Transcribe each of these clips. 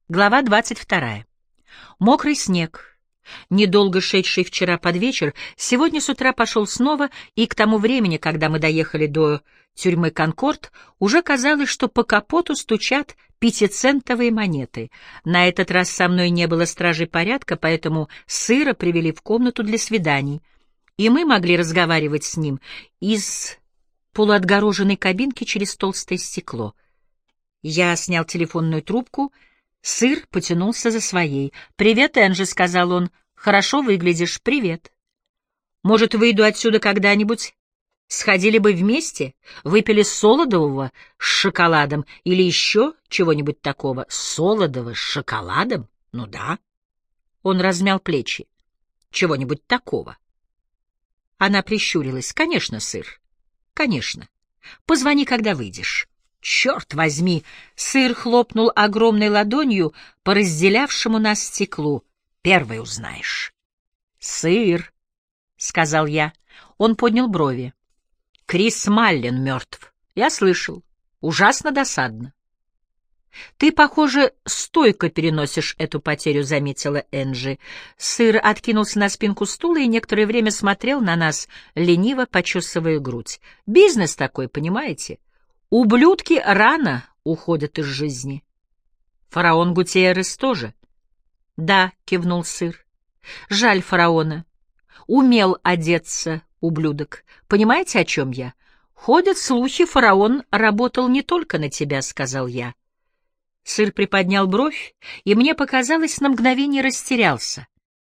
Глава 22. Мокрый снег, недолго шедший вчера под вечер, сегодня с утра пошел снова, и к тому времени, когда мы доехали до тюрьмы «Конкорд», уже казалось, что по капоту стучат пятицентовые монеты. На этот раз со мной не было стражей порядка, поэтому сыра привели в комнату для свиданий, и мы могли разговаривать с ним из полуотгороженной кабинки через толстое стекло. Я снял телефонную трубку. Сыр потянулся за своей. «Привет, Энджи», — сказал он. «Хорошо выглядишь. Привет. Может, выйду отсюда когда-нибудь? Сходили бы вместе? Выпили солодового с шоколадом или еще чего-нибудь такого? Солодового с шоколадом? Ну да». Он размял плечи. «Чего-нибудь такого». Она прищурилась. «Конечно, Сыр. Конечно. Позвони, когда выйдешь». «Черт возьми!» — Сыр хлопнул огромной ладонью по разделявшему нас стеклу. «Первый узнаешь». «Сыр», — сказал я. Он поднял брови. «Крис Маллен мертв. Я слышал. Ужасно досадно». «Ты, похоже, стойко переносишь эту потерю», — заметила Энджи. Сыр откинулся на спинку стула и некоторое время смотрел на нас, лениво почесывая грудь. «Бизнес такой, понимаете? Ублюдки рано уходят из жизни». «Фараон Гутиеррес тоже?» «Да», — кивнул Сыр. «Жаль фараона. Умел одеться, ублюдок. Понимаете, о чем я? Ходят слухи, фараон работал не только на тебя», — сказал я. Сыр приподнял бровь, и мне показалось, на мгновение растерялся.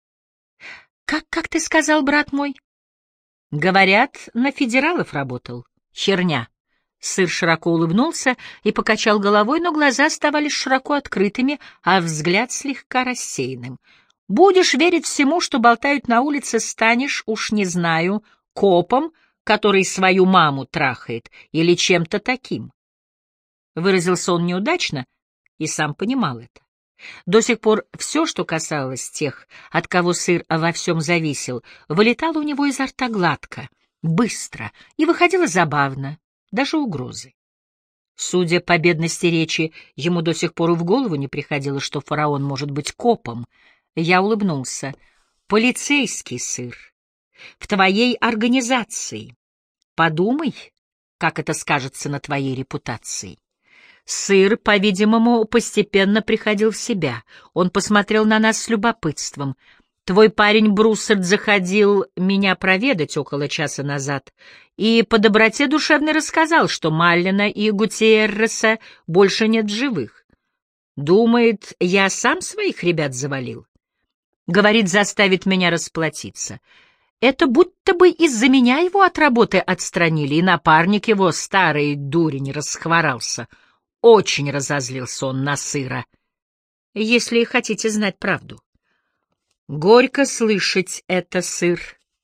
«Как ты сказал, брат мой?» «Говорят, на федералов работал. Херня». Сыр широко улыбнулся и покачал головой, но глаза оставались широко открытыми, а взгляд слегка рассеянным. «Будешь верить всему, что болтают на улице, станешь, уж не знаю, копом, который свою маму трахает, или чем-то таким». Выразился он неудачно и сам понимал это. До сих пор все, что касалось тех, от кого Сыр во всем зависел, вылетало у него изо рта гладко, быстро и выходило забавно. Даже угрозы. Судя по бедности речи, ему до сих пор и в голову не приходило, что фараон может быть копом. Я улыбнулся. «Полицейский, Сыр. В твоей организации. Подумай, как это скажется на твоей репутации». Сыр, по-видимому, постепенно приходил в себя. Он посмотрел на нас с любопытством. «Твой парень Бруссард заходил меня проведать около часа назад и по доброте душевной рассказал, что Маллена и Гутиерреса больше нет в живых. Думает, я сам своих ребят завалил. Говорит, заставит меня расплатиться. Это будто бы из-за меня его от работы отстранили, и напарник его, старый дурень, расхворался. Очень разозлился он на Сыра, если хотите знать правду». «Горько слышать это, Сыр».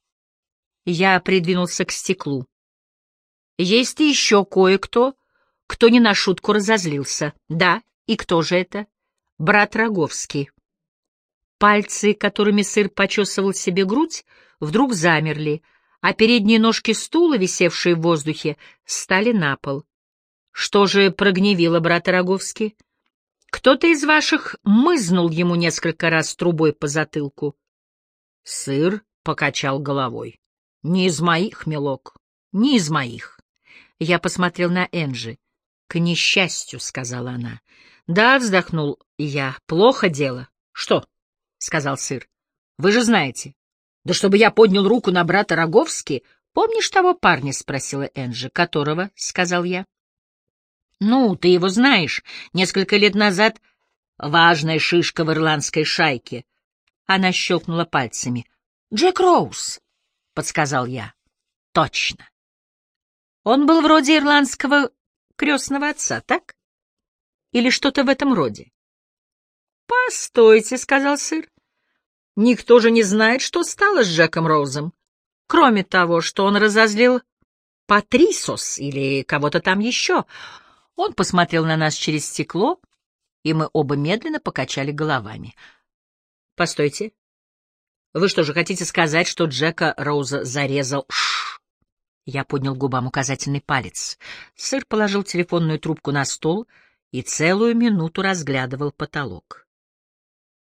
Я придвинулся к стеклу. «Есть и еще кое-кто, кто не на шутку разозлился. Да, и кто же это? Брат Роговский». Пальцы, которыми Сыр почесывал себе грудь, вдруг замерли, а передние ножки стула, висевшие в воздухе, стали на пол. «Что же прогневило брата Роговский? Кто-то из ваших мызнул ему несколько раз трубой по затылку». Сыр покачал головой. «Не из моих, милок, не из моих». Я посмотрел на Энджи. «К несчастью», — сказала она. «Да», — вздохнул я, — «плохо дело». «Что?» — сказал Сыр. «Вы же знаете». «Да чтобы я поднял руку на брата Роговски». «Помнишь того парня?» — спросила Энджи. «Которого?» — сказал я. «Ну, ты его знаешь. Несколько лет назад важная шишка в ирландской шайке». Она щелкнула пальцами. «Джек Роуз», — подсказал я. «Точно. Он был вроде ирландского крестного отца, так? Или что-то в этом роде?» «Постойте», — сказал Сыр. «Никто же не знает, что стало с Джеком Роузом, кроме того, что он разозлил Патрисос или кого-то там еще». Он посмотрел на нас через стекло, и мы оба медленно покачали головами. «Постойте. Вы что же хотите сказать, что Джека Роуза зарезал?» «Шш!» Я поднял губам указательный палец. Сыр положил телефонную трубку на стол и целую минуту разглядывал потолок.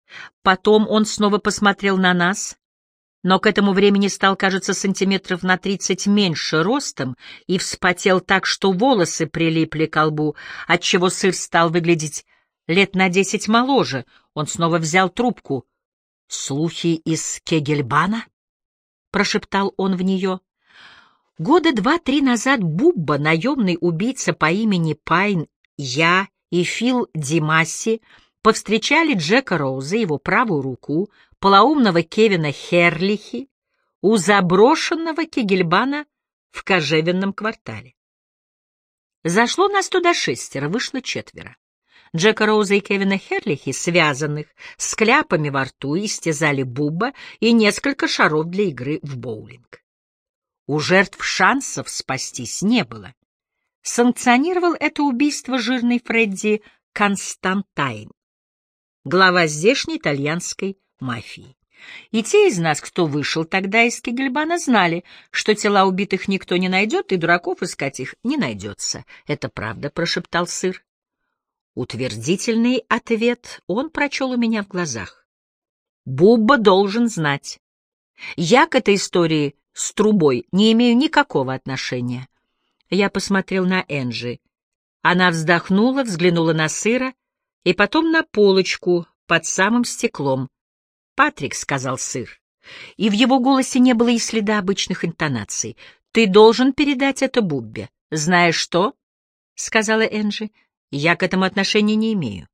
Потом он снова посмотрел на нас, но к этому времени стал, кажется, сантиметров на 30 меньше ростом и вспотел так, что волосы прилипли к лбу, отчего сыр стал выглядеть лет на 10 моложе. Он снова взял трубку. «Слухи из Кегельбана?» — прошептал он в нее. Года 2-3 назад Бубба, наемный убийца по имени Пайн, я и Фил Димасси повстречали Джека Роуза, его правую руку, полоумного Кевина Херлихи, у заброшенного Кегельбана в кожевенном квартале. Зашло нас туда 6, вышло 4. Джека Роуза и Кевина Херлихи, связанных, с кляпами во рту, истязали Бубба и несколько шаров для игры в боулинг. У жертв шансов спастись не было. Санкционировал это убийство жирный Фредди Константайн, глава здешней итальянской мафии. И те из нас, кто вышел тогда из Кегельбана, знали, что тела убитых никто не найдет, и дураков искать их не найдется. «Это правда», — прошептал сыр. Утвердительный ответ он прочел у меня в глазах. Бубба должен знать. Я к этой истории с трубой не имею никакого отношения. Я посмотрел на Энджи. Она вздохнула, взглянула на сыра и потом на полочку под самым стеклом. «Патрик», — сказал сыр, и в его голосе не было и следа обычных интонаций, — «ты должен передать это Буббе». «Знаешь что?» — сказала Энджи. «Я к этому отношения не имею».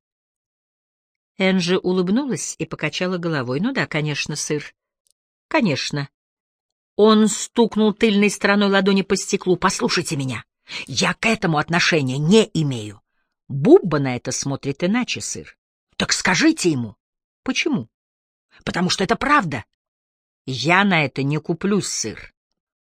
Энджи улыбнулась и покачала головой. «Ну да, конечно, сыр. Конечно». Он стукнул тыльной стороной ладони по стеклу. «Послушайте меня. Я к этому отношения не имею». Бубба на это смотрит иначе, сыр. «Так скажите ему». «Почему?» «Потому что это правда». «Я на это не куплюсь, сыр».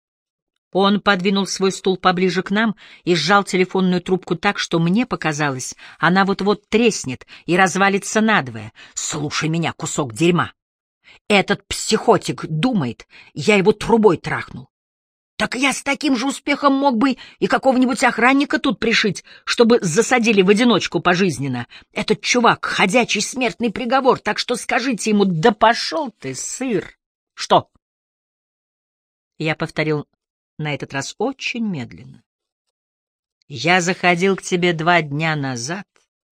Он подвинул свой стул поближе к нам и сжал телефонную трубку так, что мне показалось, она вот-вот треснет и развалится надвое. «Слушай меня, кусок дерьма. Этот психотик думает, я его трубой трахнул. Так я с таким же успехом мог бы и какого-нибудь охранника тут пришить, чтобы засадили в одиночку пожизненно. Этот чувак — ходячий смертный приговор, так что скажите ему, да пошел ты, сыр». «Что?» Я повторил на этот раз очень медленно. «Я заходил к тебе 2 дня назад»,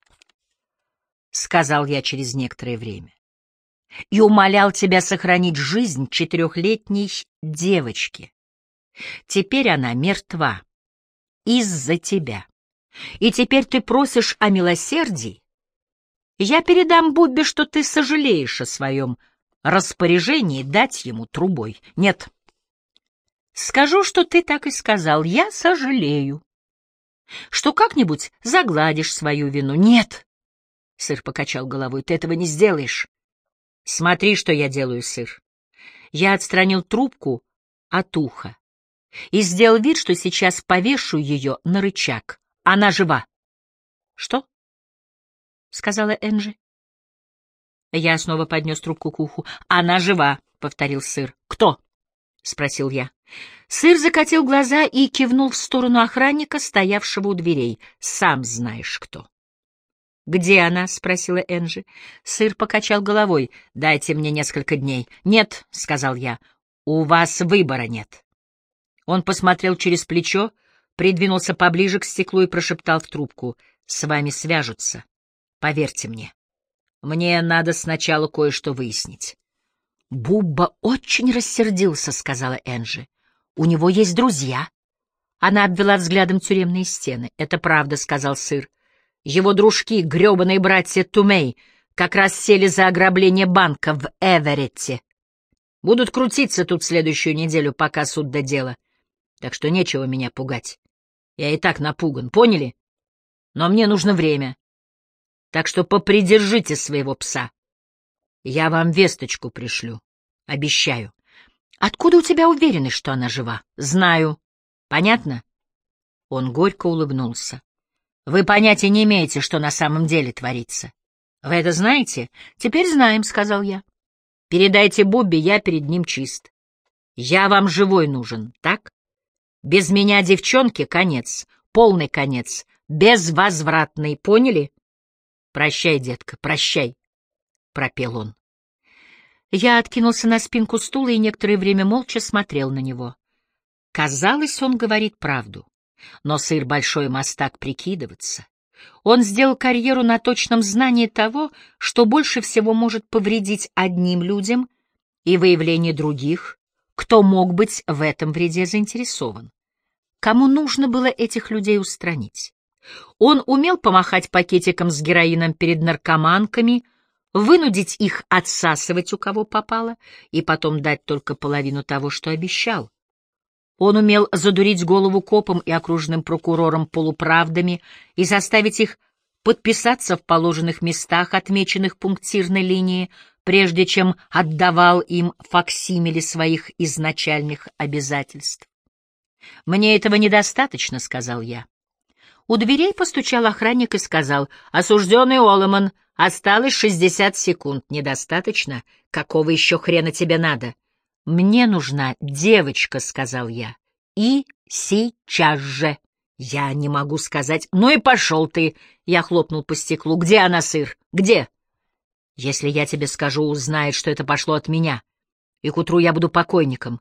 — сказал я через некоторое время, «и умолял тебя сохранить жизнь 4-летней девочки. Теперь она мертва из-за тебя. И теперь ты просишь о милосердии. Я передам Буббе, что ты сожалеешь о своем распоряжении дать ему трубой. Нет. Скажу, что ты так и сказал. Я сожалею. Что как-нибудь загладишь свою вину. Нет. Сыр покачал головой. Ты этого не сделаешь. Смотри, что я делаю, сыр. Я отстранил трубку от уха и сделал вид, что сейчас повешу ее на рычаг. Она жива. Что? Сказала Энджи. Я снова поднес трубку к уху. Она жива, повторил сыр. Кто? Спросил я. Сыр закатил глаза и кивнул в сторону охранника, стоявшего у дверей. Сам знаешь кто. «Где она?» — спросила Энджи. Сыр покачал головой. «Дайте мне несколько дней». «Нет», — сказал я, — «у вас выбора нет». Он посмотрел через плечо, придвинулся поближе к стеклу и прошептал в трубку. «С вами свяжутся. Поверьте мне. Мне надо сначала кое-что выяснить». «Бубба очень рассердился», — сказала Энджи. «У него есть друзья». Она обвела взглядом тюремные стены. «Это правда», — сказал сыр. Его дружки, гребаные братья Тумей, как раз сели за ограбление банка в Эверетте. Будут крутиться тут следующую неделю, пока суд до дела. Так что нечего меня пугать. Я и так напуган, поняли? Но мне нужно время. Так что попридержите своего пса. Я вам весточку пришлю. Обещаю. Откуда у тебя уверенность, что она жива? Знаю. Понятно? Он горько улыбнулся. Вы понятия не имеете, что на самом деле творится. Вы это знаете? Теперь знаем, — сказал я. Передайте Буббе, я перед ним чист. Я вам живой нужен, так? Без меня, девчонки, конец, полный конец, безвозвратный, поняли? Прощай, детка, прощай. пропел он. Я откинулся на спинку стула и некоторое время молча смотрел на него. Казалось, он говорит правду. Но сыр большой мастак прикидываться. Он сделал карьеру на точном знании того, что больше всего может повредить одним людям, и выявлении других, кто мог быть в этом вреде заинтересован. Кому нужно было этих людей устранить? Он умел помахать пакетиком с героином перед наркоманками, вынудить их отсасывать у кого попало, и потом дать только половину того, что обещал. Он умел задурить голову копам и окружным прокурорам полуправдами и заставить их подписаться в положенных местах, отмеченных пунктирной линией, прежде чем отдавал им факсимили своих изначальных обязательств. «Мне этого недостаточно», — сказал я. У дверей постучал охранник и сказал: «Осужденный Оломан, осталось 60 секунд. Недостаточно? Какого еще хрена тебе надо?» «Мне нужна девочка», — сказал я. «И сейчас же». «Я не могу сказать». «Ну и пошел ты!» — я хлопнул по стеклу. «Где она, сыр? Где?» «Если я тебе скажу, узнает, что это пошло от меня, и к утру я буду покойником».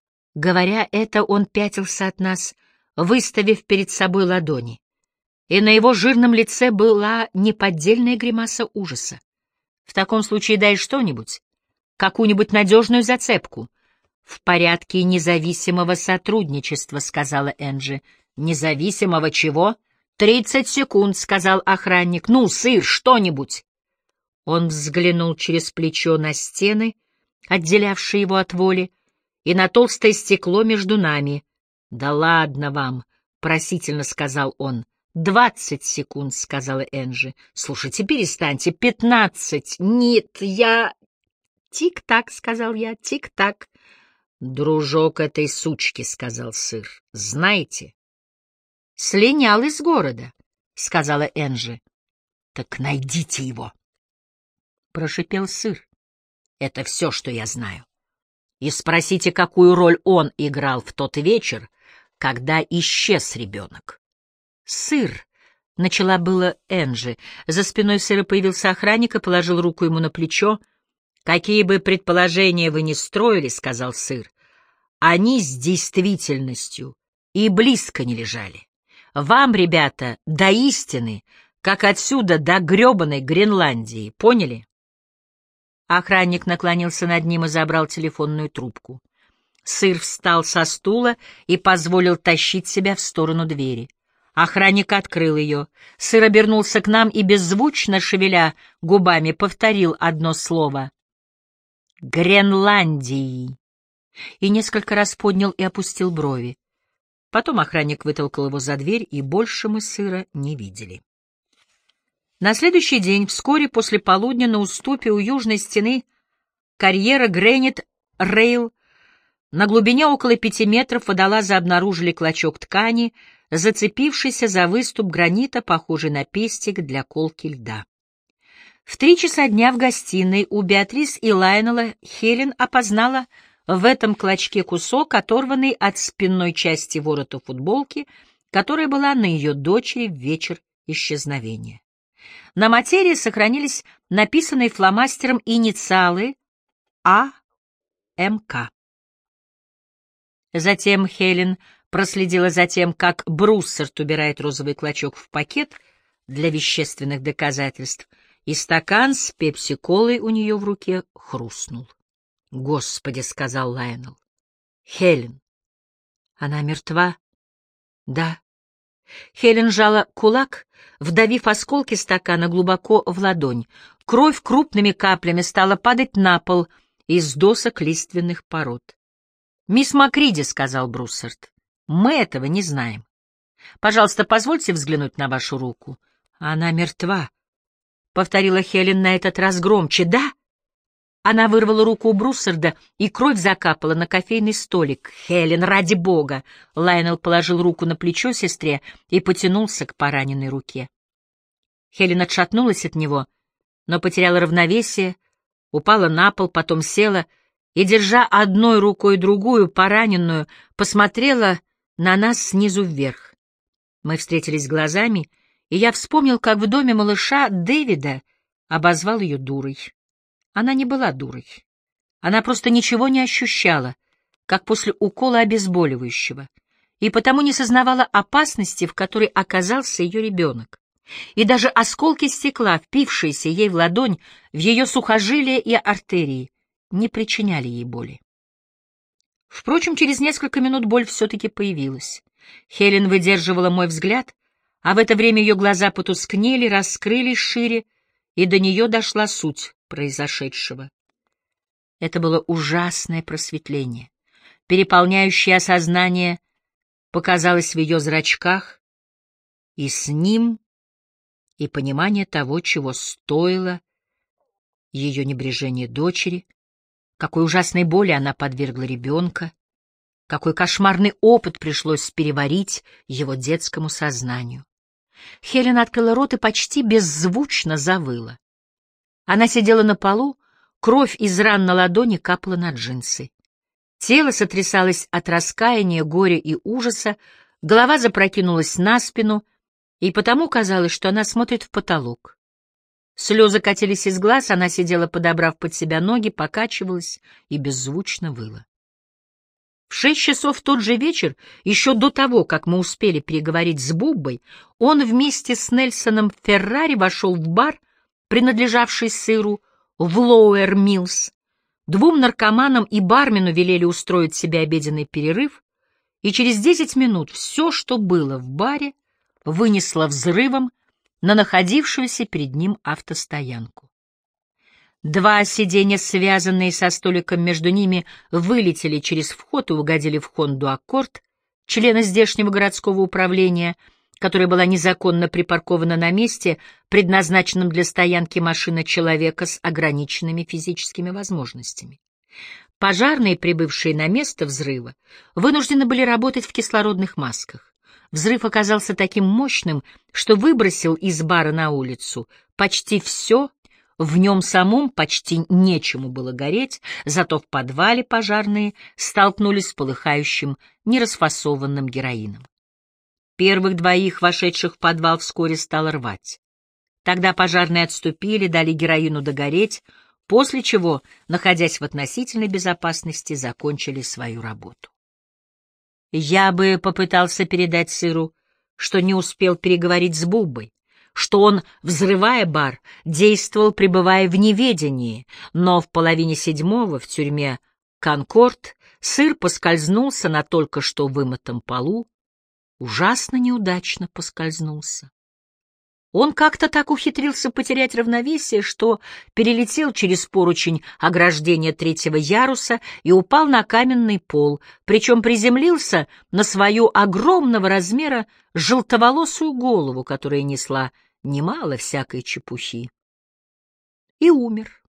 Говоря это, он пятился от нас, выставив перед собой ладони, и на его жирном лице была неподдельная гримаса ужаса. «В таком случае дай что-нибудь, какую-нибудь надежную зацепку». «В порядке независимого сотрудничества», — сказала Энджи. «Независимого чего?» 30 секунд», — сказал охранник. «Ну, сыр, что-нибудь». Он взглянул через плечо на стены, отделявшие его от воли, и на толстое стекло между нами. «Да ладно вам», — просительно сказал он. 20 секунд», — сказала Энджи. «Слушайте, перестаньте. 15. Нет, я...» «Тик-так», — сказал я, — «тик-так». «Дружок этой сучки», — сказал сыр. «Знаете?» «Слинял из города», — сказала Энджи. «Так найдите его», — прошипел сыр. «Это все, что я знаю. И спросите, какую роль он играл в тот вечер, когда исчез ребенок». «Сыр», — начала было Энджи. За спиной сыра появился охранник и положил руку ему на плечо. «Какие бы предположения вы ни строили, — сказал сыр, — они с действительностью и близко не лежали. Вам, ребята, до истины, как отсюда до гребаной Гренландии, поняли?» Охранник наклонился над ним и забрал телефонную трубку. Сыр встал со стула и позволил тащить себя в сторону двери. Охранник открыл ее. Сыр обернулся к нам и, беззвучно шевеля губами, повторил одно слово: «Гренландии», и несколько раз поднял и опустил брови. Потом охранник вытолкал его за дверь, и больше мы сыра не видели. На следующий день, вскоре после полудня, на уступе у южной стены карьера Грэнит Рейл на глубине около 5 метров водолазы обнаружили клочок ткани, зацепившийся за выступ гранита, похожий на пестик для колки льда. В 3 часа дня в гостиной у Беатрис и Лайонела Хелен опознала в этом клочке кусок, оторванный от спинной части ворота футболки, которая была на ее дочери в вечер исчезновения. На материи сохранились написанные фломастером инициалы А.М.К. Затем Хелен проследила за тем, как Бруссард убирает розовый клочок в пакет для вещественных доказательств, и стакан с пепси-колой у нее в руке хрустнул. «Господи», — сказал Лайонел. «Хелен, она мертва?» «Да». Хелен сжала кулак, вдавив осколки стакана глубоко в ладонь. Кровь крупными каплями стала падать на пол из досок лиственных пород. «Мисс Макриди», — сказал Бруссард, — «мы этого не знаем. Пожалуйста, позвольте взглянуть на вашу руку». «Она мертва», — повторила Хелен на этот раз громче. «Да?» Она вырвала руку у Бруссарда, и кровь закапала на кофейный столик. «Хелен, ради бога!» Лайонел положил руку на плечо сестре и потянулся к пораненной руке. Хелен отшатнулась от него, но потеряла равновесие, упала на пол, потом села и, держа одной рукой другую, пораненную, посмотрела на нас снизу вверх. Мы встретились глазами, и я вспомнил, как в доме малыша Дэвида обозвал ее дурой. Она не была дурой. Она просто ничего не ощущала, как после укола обезболивающего, и потому не сознавала опасности, в которой оказался ее ребенок. И даже осколки стекла, впившиеся ей в ладонь, в ее сухожилия и артерии, не причиняли ей боли. Впрочем, через несколько минут боль все-таки появилась. Хелен выдерживала мой взгляд, а в это время ее глаза потускнели, раскрылись шире, и до нее дошла суть произошедшего. Это было ужасное просветление. Переполняющее осознание показалось в ее зрачках, и с ним и понимание того, чего стоило ее небрежение дочери, какой ужасной боли она подвергла ребенка, какой кошмарный опыт пришлось переварить его детскому сознанию. Хелен открыла рот и почти беззвучно завыла. Она сидела на полу, кровь из ран на ладони капала на джинсы. Тело сотрясалось от раскаяния, горя и ужаса, голова запрокинулась на спину, и потому казалось, что она смотрит в потолок. Слезы катились из глаз, она сидела, подобрав под себя ноги, покачивалась и беззвучно выла. В 6 часов в тот же вечер, еще до того, как мы успели переговорить с Буббой, он вместе с Нельсоном Феррари вошел в бар, принадлежавший сыру, в Лоуэр Миллс. 2 наркоманам и бармену велели устроить себе обеденный перерыв, и через 10 минут все, что было в баре, вынесло взрывом на находившуюся перед ним автостоянку. 2 сиденья, связанные со столиком между ними, вылетели через вход и угодили в Хонду Аккорд, члена здешнего городского управления, которая была незаконно припаркована на месте, предназначенном для стоянки машины человека с ограниченными физическими возможностями. Пожарные, прибывшие на место взрыва, вынуждены были работать в кислородных масках. Взрыв оказался таким мощным, что выбросил из бара на улицу почти все, в нем самом почти нечему было гореть, зато в подвале пожарные столкнулись с полыхающим, нерасфасованным героином. Первых 2, вошедших в подвал, вскоре стало рвать. Тогда пожарные отступили, дали героину догореть, после чего, находясь в относительной безопасности, закончили свою работу. Я бы попытался передать сыру, что не успел переговорить с Буббой, что он, взрывая бар, действовал, пребывая в неведении, но в 6:30 в тюрьме «Конкорд» сыр поскользнулся на только что вымытом полу, ужасно неудачно поскользнулся. Он как-то так ухитрился потерять равновесие, что перелетел через поручень ограждения 3-го яруса и упал на каменный пол, причем приземлился на свою огромного размера желтоволосую голову, которая несла немало всякой чепухи. И умер.